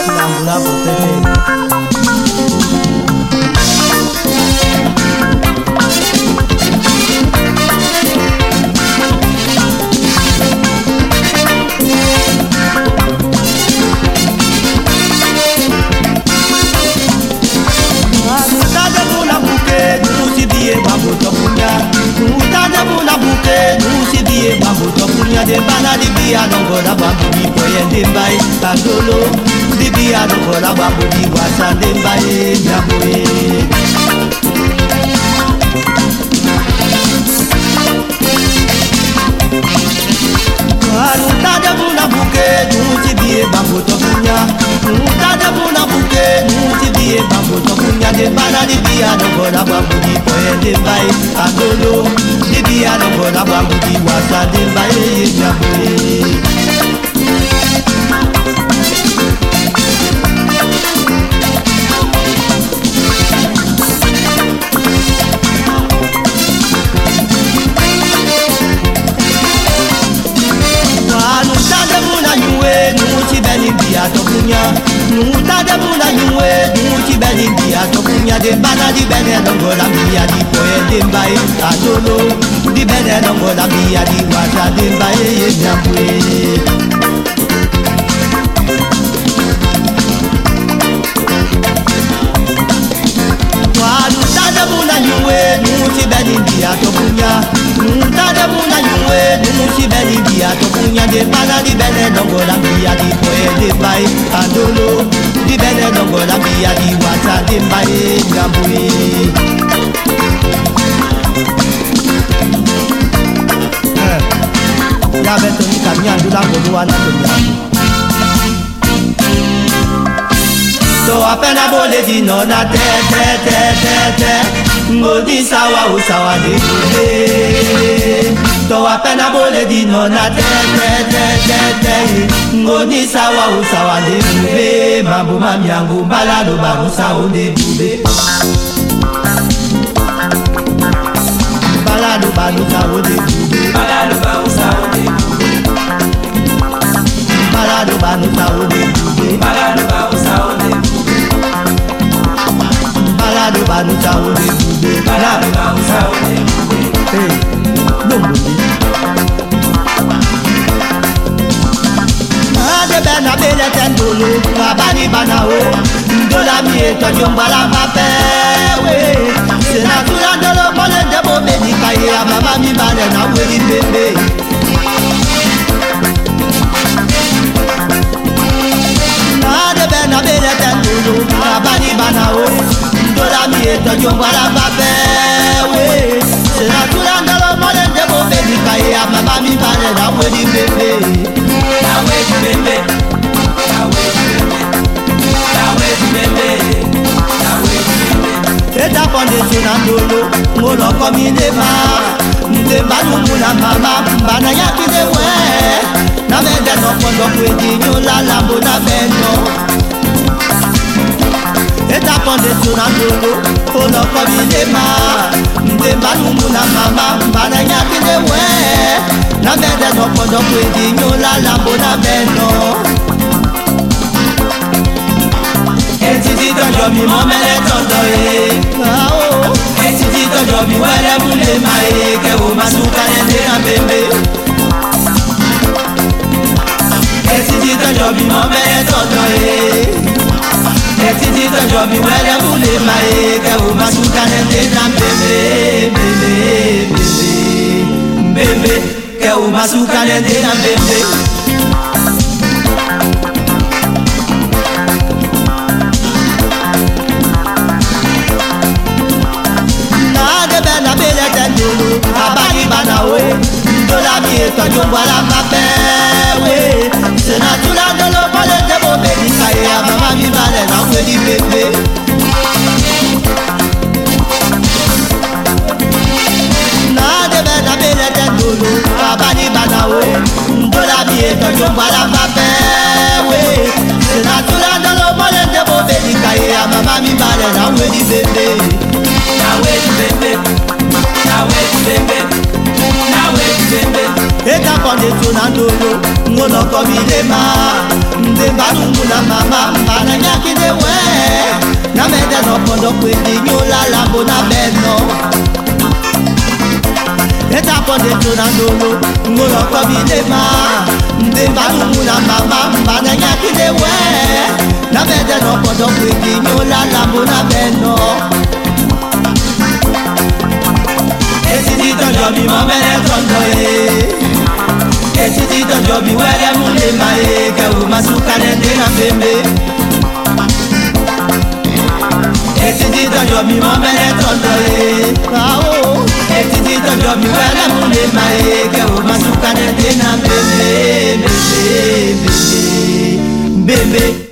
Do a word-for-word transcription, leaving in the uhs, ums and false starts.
Tambula potete. De bana di bia dongo la babu di boye dembai agolo di bia dongo la babu di wasa dembai nyaboe Aruta de buna buke nuti die babu to punya Aruta de buna buke nuti die babu to punya de bana di bia dongo la babu di boye dembai agolo di bia dongo la babu di wasa dembai nyaboe Nuta de buna nyue, nuti beni bia tokunya de bana di bene dongo la bia di poe de mbai atolo di bene dongo la bia di wasa de mbai ye nyapwe Nuta de buna nyue, nuti beni bia tokunya Nuta de buna nyue, nuti beni bia tokunya de bana di bene dongo la bia di poe de mbai atolo di bene dongo la bia di wasa de mbai nyapwe Ya beto ni kamia ndula kodo wana tonya To apena bole di no na te te te te te Ngodi sawa usawa de kule To apena bole di no na te te te te te Ngodi sawa usawa de kule Mambu mami yangu balado barusa de bube Balado barusa de bube Balado barusa de bube Balado barusa de bube Balado barusa de bube Balado barusa de bube Balado barusa de bube Hey, Lumbuji Ade bena bele tendolo Abani bana o Ndola mi eto jombala pape we Sena tula ndolo mole debo medika ya mama mi bale na weli bebe Ade bena bele tendolo Abani bana o Ndola mi eto jombala pape we Sena tula ndolo mole debo medika ya mama mi bale na weli bebe Na weli bebe Na weli bebe Na weli bebe Na weli bebe Eta ponde suna dolo Ngolo komi nema Ndemba numuna mama Mbana yaki dewe Na mende no kondo kwedi Nyola lambo na bendo Eta ponde suna dolo Ngolo komi nema Ndemba numuna mama Mbana yaki dewe Na mende no kondo kwedi Nyola lambo na bendo Etiti tojo mi mo mele tondo e Etiti tojo mi wele mule ma e Ke o masuka nende na bembe Etiti tojo mi mo mele tondo e Etiti tojo mi wele mule ma e Ke o masuka nende na bembe Bembe, bembe, bembe Ke o masuka nende na bembe Abani bana we Ndola mi eto jombo la pape we Sena tula ndolo mole debo medika ya mama mi bale na weli bebe Na debe na bele tendolo Abani bana we Ndola mi eto jombo la pape we Sena tula ndolo mole debo medika ya mama mi bale na weli bebe Na weli bebe Na weli bebe Na weli bebe Eta konde suna dolo Ngono komi lema Nde banungu na mama mbana nyaki de we na mede no pondo kwendi nyola lambo na beno eta ponde tuna ndolo ngolo ko bilema mbe banungu na mama mbana nyaki de we na mede no pondo kwendi nyola lambo na beno etiti tojo mi mo mele tondo e etiti tojo mi wele mule mae ke o masuka nende na pembe etiti tojo mi mo mele tondo eao etiti tojo mi wele mule mae ke o masuka nende na pembe bebe bebe bebe